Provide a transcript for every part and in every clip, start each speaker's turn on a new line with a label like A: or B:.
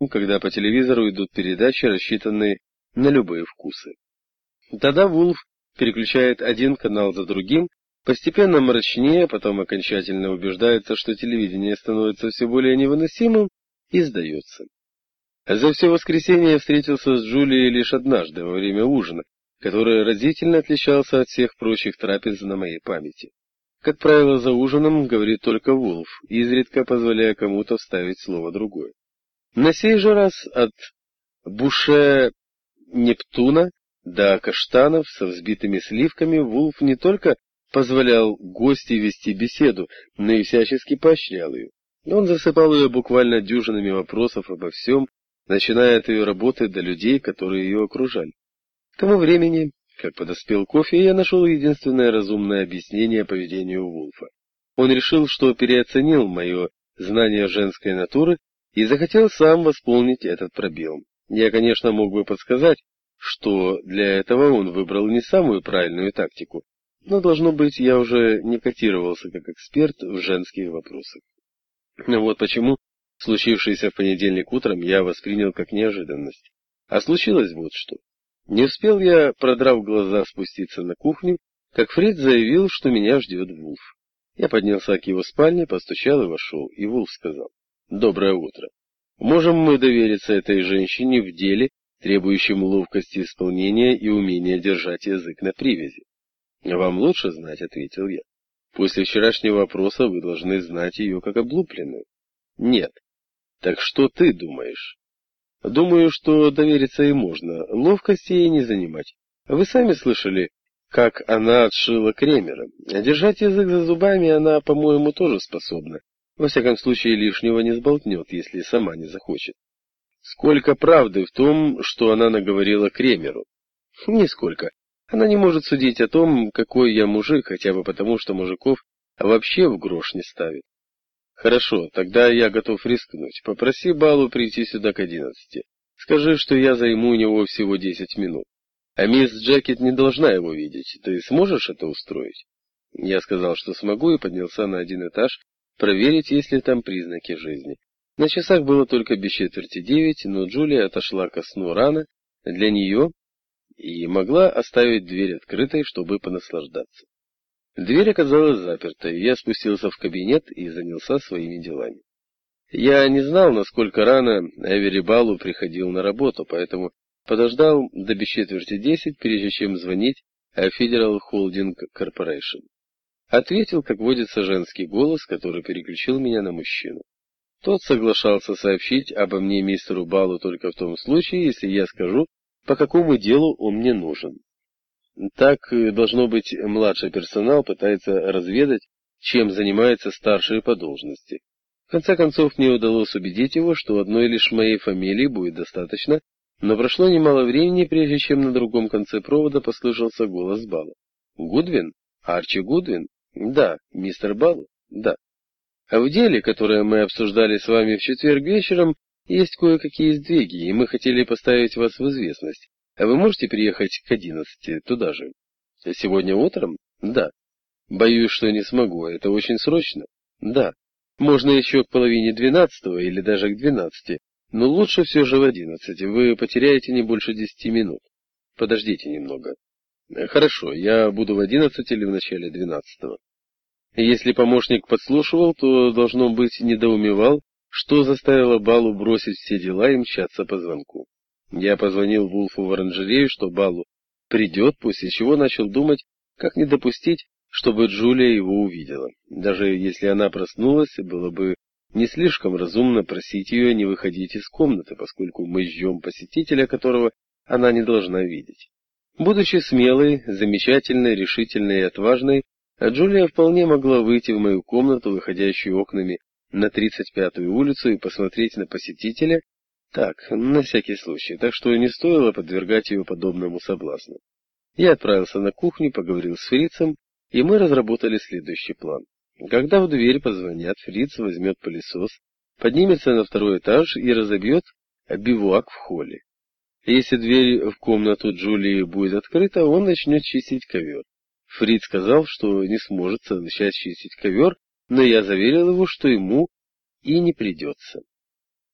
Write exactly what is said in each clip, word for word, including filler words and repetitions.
A: когда по телевизору идут передачи, рассчитанные на любые вкусы. Тогда Вулф переключает один канал за другим, постепенно мрачнее, потом окончательно убеждается, что телевидение становится все более невыносимым, и сдается. За все воскресенье я встретился с Джулией лишь однажды, во время ужина, который разительно отличался от всех прочих трапез на моей памяти. Как правило, за ужином говорит только Вулф, изредка позволяя кому-то вставить слово другое. На сей же раз от буше Нептуна до каштанов со взбитыми сливками Вулф не только позволял гостю вести беседу, но и всячески поощрял ее. Он засыпал ее буквально дюжинами вопросов обо всем, начиная от ее работы до людей, которые ее окружали. К тому времени, как подоспел кофе, я нашел единственное разумное объяснение поведению Вулфа. Он решил, что переоценил мое знание женской натуры и захотел сам восполнить этот пробел. Я, конечно, мог бы подсказать, что для этого он выбрал не самую правильную тактику, но, должно быть, я уже не котировался как эксперт в женских вопросах. Но вот почему случившееся в понедельник утром я воспринял как неожиданность. А случилось вот что. Не успел я, продрав глаза, спуститься на кухню, как Фриц заявил, что меня ждет Вулф. Я поднялся к его спальне, постучал и вошел, и Вулф сказал: «Доброе утро. Можем мы довериться этой женщине в деле, требующем ловкости исполнения и умения держать язык на привязи?» «Вам лучше знать», — ответил я. «После вчерашнего опроса вы должны знать ее как облупленную». «Нет». «Так что ты думаешь?» «Думаю, что довериться ей можно, ловкости ей не занимать. Вы сами слышали, как она отшила Кремера. А держать язык за зубами она, по-моему, тоже способна. Во всяком случае, лишнего не сболтнет, если сама не захочет». «Сколько правды в том, что она наговорила Кремеру?» «Нисколько. Она не может судить о том, какой я мужик, хотя бы потому, что мужиков вообще в грош не ставит». «Хорошо, тогда я готов рискнуть. Попроси Балу прийти сюда к одиннадцати. Скажи, что я займу у него всего десять минут. А мисс Джекет не должна его видеть. Ты сможешь это устроить?» Я сказал, что смогу, и поднялся на один этаж проверить, есть ли там признаки жизни. На часах было только без четверти девять, но Джулия отошла ко сну рано для нее и могла оставить дверь открытой, чтобы понаслаждаться. Дверь оказалась запертой, я спустился в кабинет и занялся своими делами. Я не знал, насколько рано Эвери Балу приходил на работу, поэтому подождал до без четверти десять, прежде чем звонить Federal Holding Corporation. Ответил, как водится, женский голос, который переключил меня на мужчину. Тот соглашался сообщить обо мне мистеру Балу только в том случае, если я скажу, по какому делу он мне нужен. Так, должно быть, младший персонал пытается разведать, чем занимаются старшие по должности. В конце концов, мне удалось убедить его, что одной лишь моей фамилии будет достаточно, но прошло немало времени, прежде чем на другом конце провода послышался голос Бала. «Гудвин? Арчи Гудвин? Да. Мистер Балу? Да. А в деле, которое мы обсуждали с вами в четверг вечером, есть кое-какие сдвиги, и мы хотели поставить вас в известность. А вы можете приехать к одиннадцати туда же? Сегодня утром? Да. Боюсь, что не смогу, это очень срочно? Да. Можно еще к половине двенадцатого или даже к двенадцати, но лучше все же в одиннадцать, вы потеряете не больше десяти минут. Подождите немного. Хорошо, я буду в одиннадцать или в начале двенадцатого. Если помощник подслушивал, то, должно быть, недоумевал, что заставило Балу бросить все дела и мчаться по звонку. Я позвонил Вулфу в оранжерею, что Балу придет, после чего начал думать, как не допустить, чтобы Джулия его увидела. Даже если она проснулась, было бы не слишком разумно просить ее не выходить из комнаты, поскольку мы ждем посетителя, которого она не должна видеть. Будучи смелой, замечательной, решительной и отважной, Джулия вполне могла выйти в мою комнату, выходящую окнами на тридцать пятую улицу, и посмотреть на посетителя, так, на всякий случай, так что не стоило подвергать ее подобному соблазну. Я отправился на кухню, поговорил с Фрицем, и мы разработали следующий план. Когда в дверь позвонят, Фриц возьмет пылесос, поднимется на второй этаж и разобьет бивуак в холле. Если дверь в комнату Джулии будет открыта, он начнет чистить ковер. Фриц сказал, что не сможет совмещать чистить ковер, но я заверил его, что ему и не придется.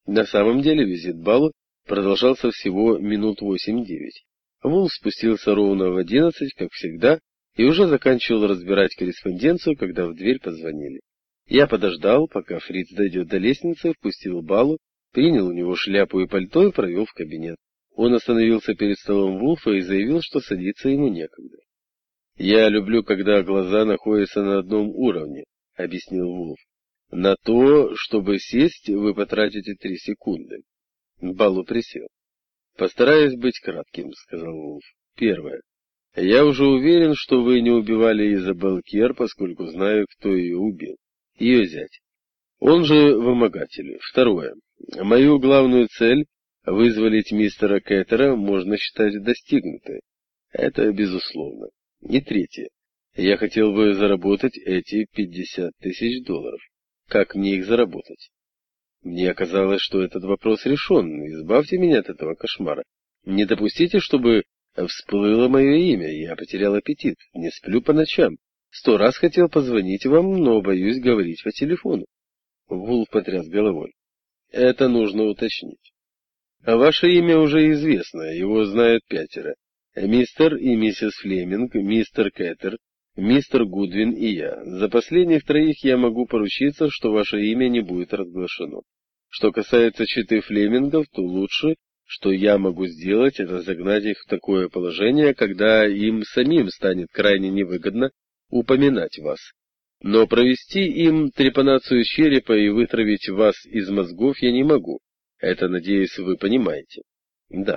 A: На самом деле визит Балу продолжался всего минут восемь-девять. Вулф спустился ровно в одиннадцать, как всегда, и уже заканчивал разбирать корреспонденцию, когда в дверь позвонили. Я подождал, пока Фриц дойдет до лестницы, впустил Балу, принял у него шляпу и пальто и провел в кабинет. Он остановился перед столом Вулфа и заявил, что садиться ему некогда. «Я люблю, когда глаза находятся на одном уровне», — объяснил Вулф. «На то, чтобы сесть, вы потратите три секунды». Балу присел. «Постараюсь быть кратким», — сказал Вулф. «Первое. Я уже уверен, что вы не убивали Изабелл Кер, поскольку знаю, кто ее убил. Ее зять. Он же вымогатель. Второе. Мою главную цель — вызволить мистера Кеттера — можно считать достигнутой. Это безусловно. И третье. Я хотел бы заработать эти пятьдесят тысяч долларов. Как мне их заработать? Мне казалось, что этот вопрос решен. Избавьте меня от этого кошмара. Не допустите, чтобы всплыло мое имя. Я потерял аппетит. Не сплю по ночам. Сто раз хотел позвонить вам, но боюсь говорить по телефону. Вулф потряс головой. Это нужно уточнить. А ваше имя уже известно. Его знают пятеро. Мистер и миссис Флеминг, мистер Кеттер, мистер Гудвин и я. За последних троих я могу поручиться, что ваше имя не будет разглашено. Что касается четы Флемингов, то лучше, что я могу сделать, это загнать их в такое положение, когда им самим станет крайне невыгодно упоминать вас. Но провести им трепанацию черепа и вытравить вас из мозгов я не могу. Это, надеюсь, вы понимаете. Да.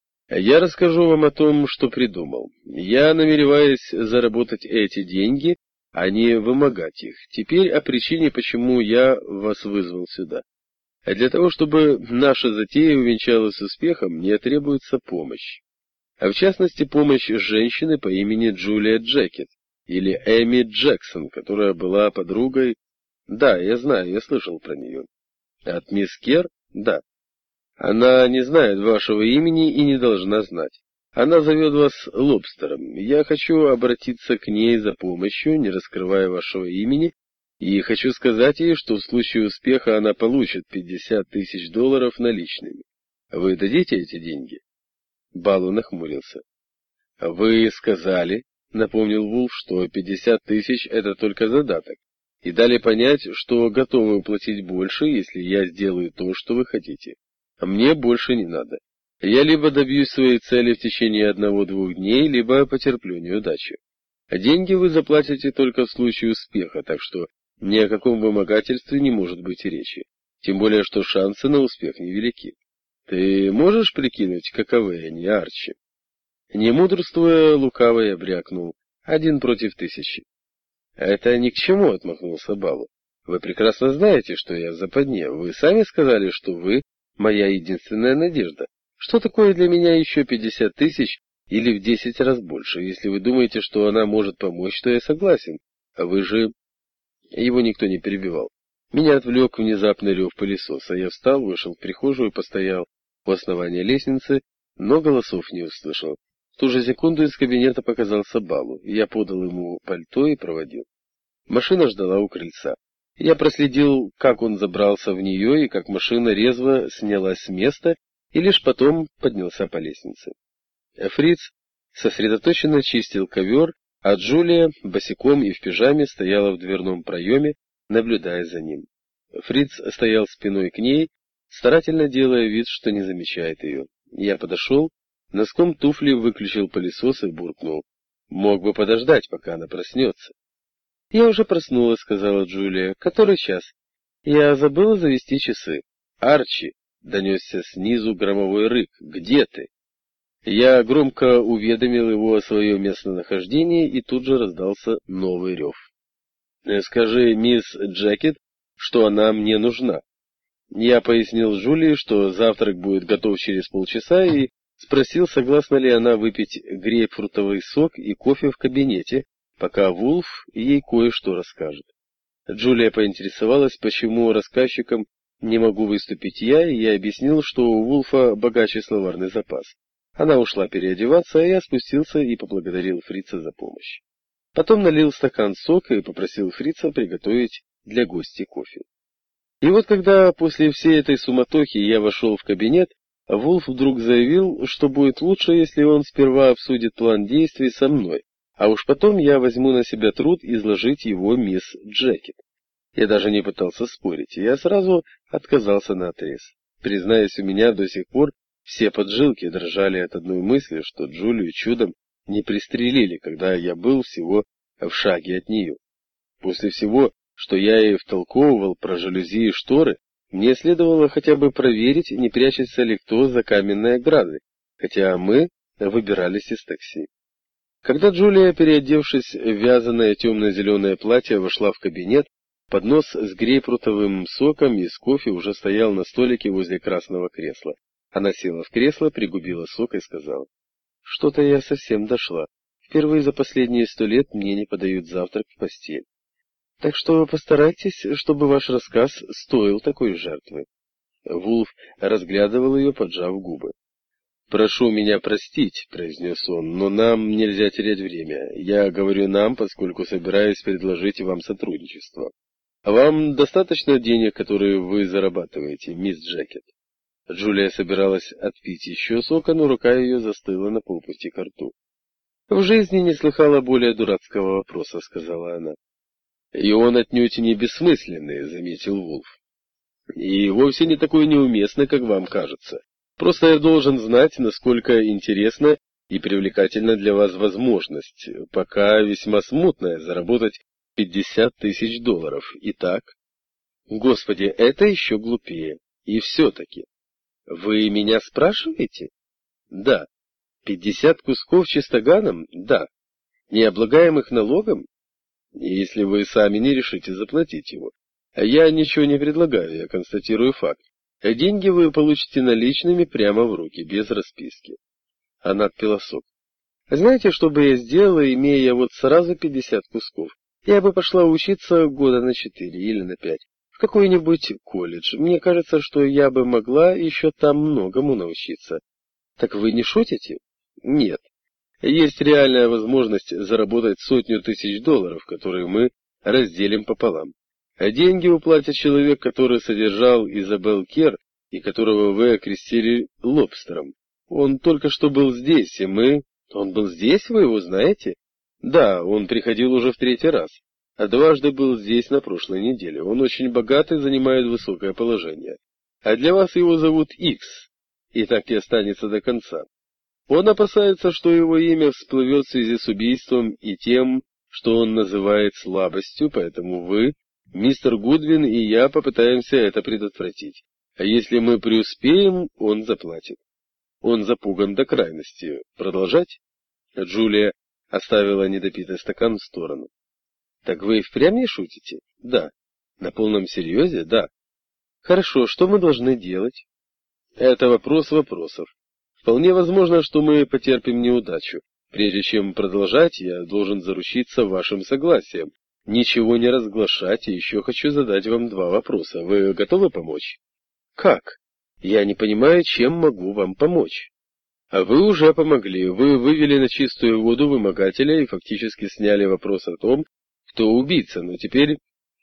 A: Я расскажу вам о том, что придумал. Я намереваюсь заработать эти деньги, а не вымогать их. Теперь о причине, почему я вас вызвал сюда. А для того, чтобы наша затея увенчалась успехом, мне требуется помощь. А в частности, помощь женщины по имени Джулия Джекет, или Эми Джексон, которая была подругой... Да, я знаю, я слышал про нее. От мисс Кер? Да. Она не знает вашего имени и не должна знать. Она зовет вас Лобстером. Я хочу обратиться к ней за помощью, не раскрывая вашего имени, и хочу сказать ей, что в случае успеха она получит пятьдесят тысяч долларов наличными. Вы дадите эти деньги? Балу нахмурился. Вы сказали, напомнил Вулф, что пятьдесят тысяч это только задаток, и дали понять, что готовы уплатить больше, если я сделаю то, что вы хотите. А мне больше не надо. Я либо добьюсь своей цели в течение одного-двух дней, либо потерплю неудачу. А деньги вы заплатите только в случае успеха, так что ни о каком вымогательстве не может быть и речи. Тем более, что шансы на успех невелики. Ты можешь прикинуть, каковы они, Арчи? Не мудрствуя, лукаво я брякнул. Один против тысячи. Это ни к чему, отмахнулся Балу. Вы прекрасно знаете, что я в западне. Вы сами сказали, что вы моя единственная надежда. Что такое для меня еще пятьдесят тысяч или в десять раз больше? Если вы думаете, что она может помочь, то я согласен. А вы же... Его никто не перебивал. Меня отвлек внезапный рев пылесоса. Я встал, вышел в прихожую, постоял у основания лестницы, но голосов не услышал. В ту же секунду из кабинета показался Балу. Я подал ему пальто и проводил. Машина ждала у крыльца. Я проследил, как он забрался в нее и как машина резво снялась с места, и лишь потом поднялся по лестнице. Фриц сосредоточенно чистил ковер, а Джулия босиком и в пижаме стояла в дверном проеме, наблюдая за ним. Фриц стоял спиной к ней, старательно делая вид, что не замечает ее. Я подошел, носком туфли выключил пылесос и буркнул. Мог бы подождать, пока она проснется. — Я уже проснулась, — сказала Джулия. — Который час? — Я забыла завести часы. — Арчи! — донесся снизу громовой рык. — Где ты? Я громко уведомил его о своем местонахождении, и тут же раздался новый рев. — Скажи мисс Джекет, что она мне нужна. Я пояснил Джулии, что завтрак будет готов через полчаса, и спросил, согласна ли она выпить грейпфрутовый сок и кофе в кабинете, пока Вулф ей кое-что расскажет. Джулия поинтересовалась, почему рассказчиком не могу выступить я, и я объяснил, что у Вулфа богаче словарный запас. Она ушла переодеваться, а я спустился и поблагодарил Фрица за помощь. Потом налил стакан сока и попросил Фрица приготовить для гостей кофе. И вот когда после всей этой суматохи я вошел в кабинет, Вулф вдруг заявил, что будет лучше, если он сперва обсудит план действий со мной, а уж потом я возьму на себя труд изложить его мисс Джекет. Я даже не пытался спорить, я сразу отказался наотрез. Признаюсь, у меня до сих пор все поджилки дрожали от одной мысли, что Джулию чудом не пристрелили, когда я был всего в шаге от нее. После всего, что я ей втолковывал про жалюзи и шторы, мне следовало хотя бы проверить, не прячется ли кто за каменной оградой, хотя мы выбирались из такси. Когда Джулия, переодевшись в вязаное темно-зеленое платье, вошла в кабинет, поднос с грейпфрутовым соком и с кофе уже стоял на столике возле красного кресла. Она села в кресло, пригубила сок и сказала: «Что-то я совсем дошла. Впервые за последние сто лет мне не подают завтрак в постель. Так что постарайтесь, чтобы ваш рассказ стоил такой жертвы». Вулф разглядывал ее, поджав губы. «Прошу меня простить», — произнес он, — «но нам нельзя терять время. Я говорю «нам», поскольку собираюсь предложить вам сотрудничество. Вам достаточно денег, которые вы зарабатываете, мисс Джекет?» Джулия собиралась отпить еще сока, но рука ее застыла на полпути ко рту. «В жизни не слыхала более дурацкого вопроса», — сказала она. «И он отнюдь не бессмысленный», — заметил Вулф. «И вовсе не такой неуместный, как вам кажется. Просто я должен знать, насколько интересна и привлекательна для вас возможность, пока весьма смутная, заработать пятьдесят тысяч долларов. Итак?» «Господи, это еще глупее. И все-таки. Вы меня спрашиваете?» «Да». «Пятьдесят кусков чистоганом?» «Да». «Необлагаемых налогом?» «Если вы сами не решите заплатить его. Я ничего не предлагаю, я констатирую факт. Деньги вы получите наличными прямо в руки, без расписки». Она отпила сок. «Знаете, что бы я сделала, имея вот сразу пятьдесят кусков? Я бы пошла учиться года на четыре или на пять в какой-нибудь колледж. Мне кажется, что я бы могла еще там многому научиться». «Так вы не шутите?» «Нет. Есть реальная возможность заработать сотню тысяч долларов, которые мы разделим пополам. А деньги уплатит человек, который содержал Изабелл Кер и которого вы окрестили лобстером. Он только что был здесь, и мы... Он был здесь, вы его знаете? Да, он приходил уже в третий раз. А дважды был здесь на прошлой неделе. Он очень богат и занимает высокое положение. А для вас его зовут Икс, и так и останется до конца. Он опасается, что его имя всплывет в связи с убийством и тем, что он называет слабостью, поэтому вы, мистер Гудвин и я попытаемся это предотвратить. А если мы преуспеем, он заплатит. Он запуган до крайности. Продолжать?» Джулия оставила недопитый стакан в сторону. «Так вы и впрямь не шутите?» «Да». «На полном серьезе?» «Да». «Хорошо, что мы должны делать?» «Это вопрос вопросов. Вполне возможно, что мы потерпим неудачу. Прежде чем продолжать, я должен заручиться вашим согласием. Ничего не разглашать, и еще хочу задать вам два вопроса. Вы готовы помочь?» «Как? Я не понимаю, чем могу вам помочь». «А вы уже помогли. Вы вывели на чистую воду вымогателя и фактически сняли вопрос о том, кто убийца. Но теперь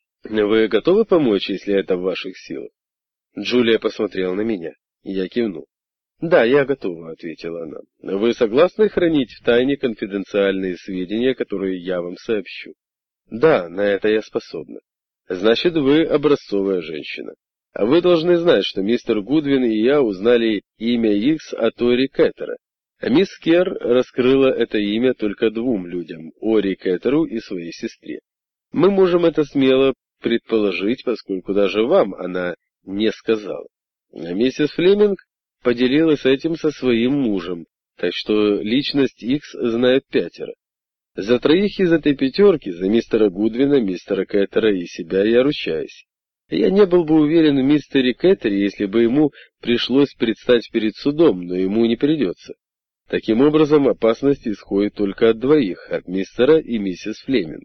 A: вы готовы помочь, если это в ваших силах?» Джулия посмотрела на меня. Я кивнул. «Да, я готова», — ответила она. «Вы согласны хранить в тайне конфиденциальные сведения, которые я вам сообщу?» «Да, на это я способна». «Значит, вы образцовая женщина. А вы должны знать, что мистер Гудвин и я узнали имя Икс от Ори Кеттера. А мисс Кер раскрыла это имя только двум людям, Ори Кеттеру и своей сестре. Мы можем это смело предположить, поскольку даже вам она не сказала. А миссис Флеминг поделилась этим со своим мужем, так что личность Икс знает пятеро. За троих из этой пятерки, за мистера Гудвина, мистера Кеттера и себя, я ручаюсь. Я не был бы уверен в мистере Кеттере, если бы ему пришлось предстать перед судом, но ему не придется. Таким образом, опасность исходит только от двоих, от мистера и миссис Флеминг.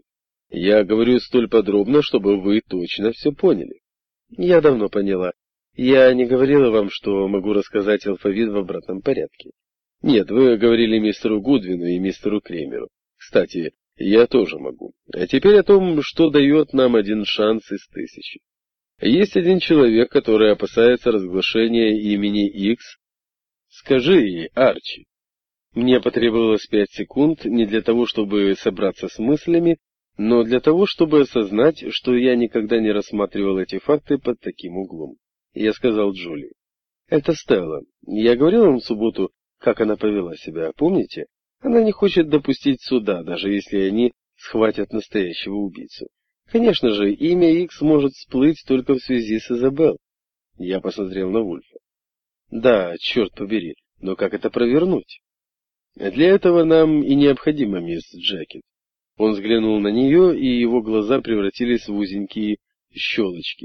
A: Я говорю столь подробно, чтобы вы точно все поняли». «Я давно поняла. Я не говорила вам, что могу рассказать алфавит в обратном порядке». «Нет, вы говорили мистеру Гудвину и мистеру Кремеру. Кстати, я тоже могу. А теперь о том, что дает нам один шанс из тысячи. Есть один человек, который опасается разглашения имени Икс. Скажи ей, Арчи. Мне потребовалось пять секунд не для того, чтобы собраться с мыслями, но для того, чтобы осознать, что я никогда не рассматривал эти факты под таким углом. Я сказал Джулии. Это Стелла. Я говорил вам в субботу, как она повела себя, помните? Она не хочет допустить суда, даже если они схватят настоящего убийцу. Конечно же, имя Икс может всплыть только в связи с Изабелл. Я посмотрел на Вульфа. Да, черт побери, но как это провернуть? Для этого нам и необходима мисс Джекет. Он взглянул на нее, и его глаза превратились в узенькие щелочки.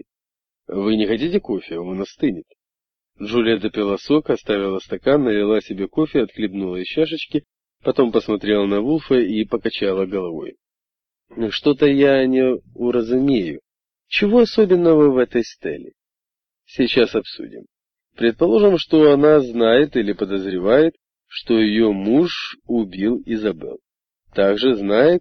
A: Вы не хотите кофе? Он остынет. Джулия допила сок, оставила стакан, налила себе кофе, отхлебнула из чашечки, потом посмотрела на Вульфа и покачала головой. Что-то я не уразумею. Чего особенного в этой Стелле? Сейчас обсудим. Предположим, что она знает или подозревает, что ее муж убил Изабелл. Также знает,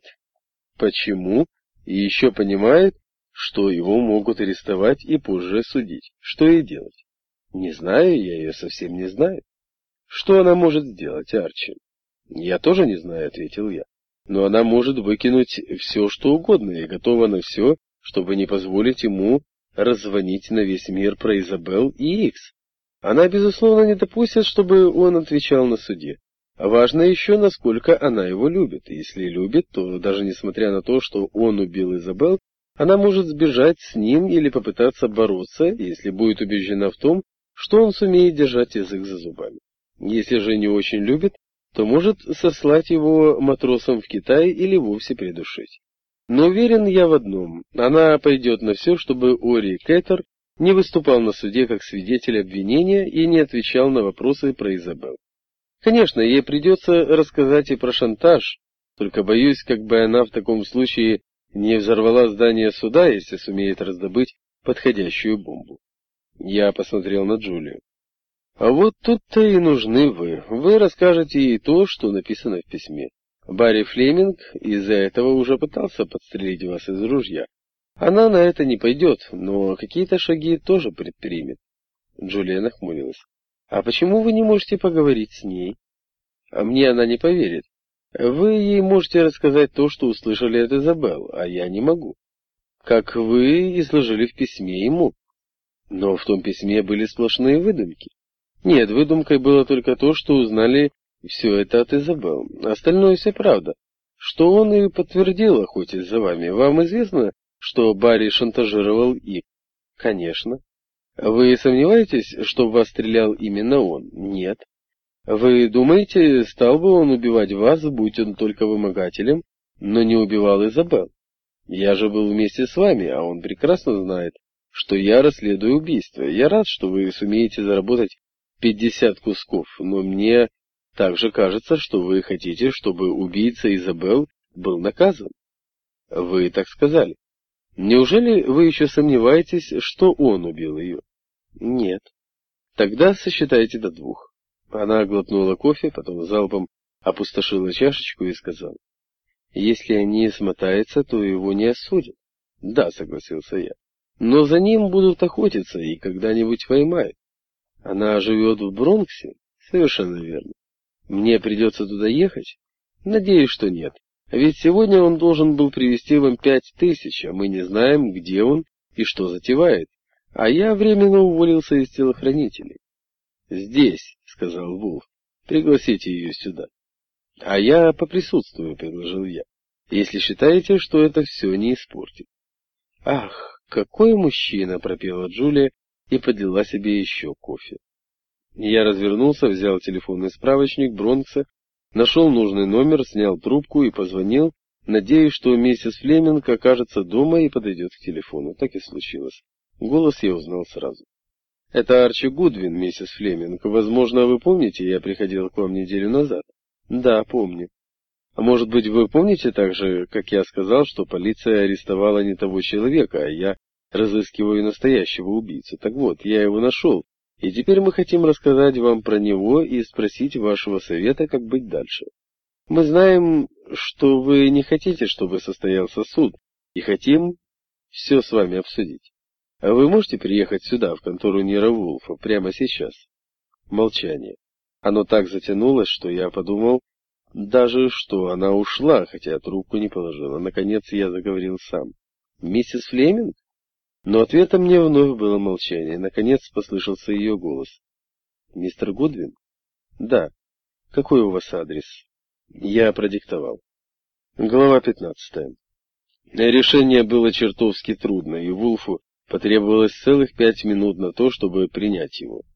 A: почему, и еще понимает, что его могут арестовать и позже судить. Что ей делать? Не знаю, я ее совсем не знаю. Что она может сделать, Арчи? Я тоже не знаю, ответил я. Но она может выкинуть все, что угодно, и готова на все, чтобы не позволить ему раззвонить на весь мир про Изабелл и Икс. Она, безусловно, не допустит, чтобы он отвечал на суде. А важно еще, насколько она его любит. И если любит, то даже несмотря на то, что он убил Изабелл, она может сбежать с ним или попытаться бороться, если будет убеждена в том, что он сумеет держать язык за зубами. Если же не очень любит, то может сослать его матросом в Китай или вовсе придушить. Но уверен я в одном, она пойдет на все, чтобы Ори Кэтер не выступал на суде как свидетель обвинения и не отвечал на вопросы про Изабелл. Конечно, ей придется рассказать и про шантаж, только боюсь, как бы она в таком случае не взорвала здание суда, если сумеет раздобыть подходящую бомбу. Я посмотрел на Джулию. А вот тут-то и нужны вы. Вы расскажете ей то, что написано в письме. Барри Флеминг из-за этого уже пытался подстрелить вас из ружья. Она на это не пойдет, но какие-то шаги тоже предпримет. Джулия нахмурилась. А почему вы не можете поговорить с ней? А мне она не поверит. Вы ей можете рассказать то, что услышали от Изабелл, а я не могу. Как вы изложили в письме ему. Но в том письме были сплошные выдумки. Нет, выдумкой было только то, что узнали все это от Изабелл. Остальное все правда. Что он и подтвердил, охотясь за вами. Вам известно, что Барри шантажировал их? Конечно. Вы сомневаетесь, что в вас стрелял именно он? Нет. Вы думаете, стал бы он убивать вас, будь он только вымогателем, но не убивал Изабелл? Я же был вместе с вами, а он прекрасно знает, что я расследую убийство. Я рад, что вы сумеете заработать пятьдесят кусков, но мне также кажется, что вы хотите, чтобы убийца Изабелл был наказан. Вы так сказали. Неужели вы еще сомневаетесь, что он убил ее? Нет. Тогда сосчитайте до двух. Она глотнула кофе, потом залпом опустошила чашечку и сказала. Если они смотаются, то его не осудят. Да, согласился я. Но за ним будут охотиться и когда-нибудь поймают. Она живет в Бронксе? Совершенно верно. Мне придется туда ехать? Надеюсь, что нет. Ведь сегодня он должен был привезти вам пять тысяч, а мы не знаем, где он и что затевает. А я временно уволился из телохранителей. Здесь, сказал Вулф, пригласите ее сюда. А я поприсутствую, предложил я, если считаете, что это все не испортит. Ах, какой мужчина, пропела Джулия и подлила себе еще кофе. Я развернулся, взял телефонный справочник Бронкса, нашел нужный номер, снял трубку и позвонил, надеясь, что миссис Флеминг окажется дома и подойдет к телефону. Так и случилось. Голос я узнал сразу. Это Арчи Гудвин, миссис Флеминг. Возможно, вы помните, я приходил к вам неделю назад. Да, помню. А может быть, вы помните также, как я сказал, что полиция арестовала не того человека, а я разыскиваю настоящего убийцу. Так вот, я его нашел. И теперь мы хотим рассказать вам про него и спросить вашего совета, как быть дальше. Мы знаем, что вы не хотите, чтобы состоялся суд, и хотим все с вами обсудить. А вы можете приехать сюда, в контору Нира Вулфа, прямо сейчас? Молчание. Оно так затянулось, что я подумал, даже что она ушла, хотя трубку не положила. Наконец я заговорил сам. «Миссис Флеминг?» Но ответом мне вновь было молчание. Наконец послышался ее голос. «Мистер Гудвин?» «Да. Какой у вас адрес?» Я продиктовал. Глава пятнадцатая. Решение было чертовски трудно, и Вулфу потребовалось целых пять минут на то, чтобы принять его.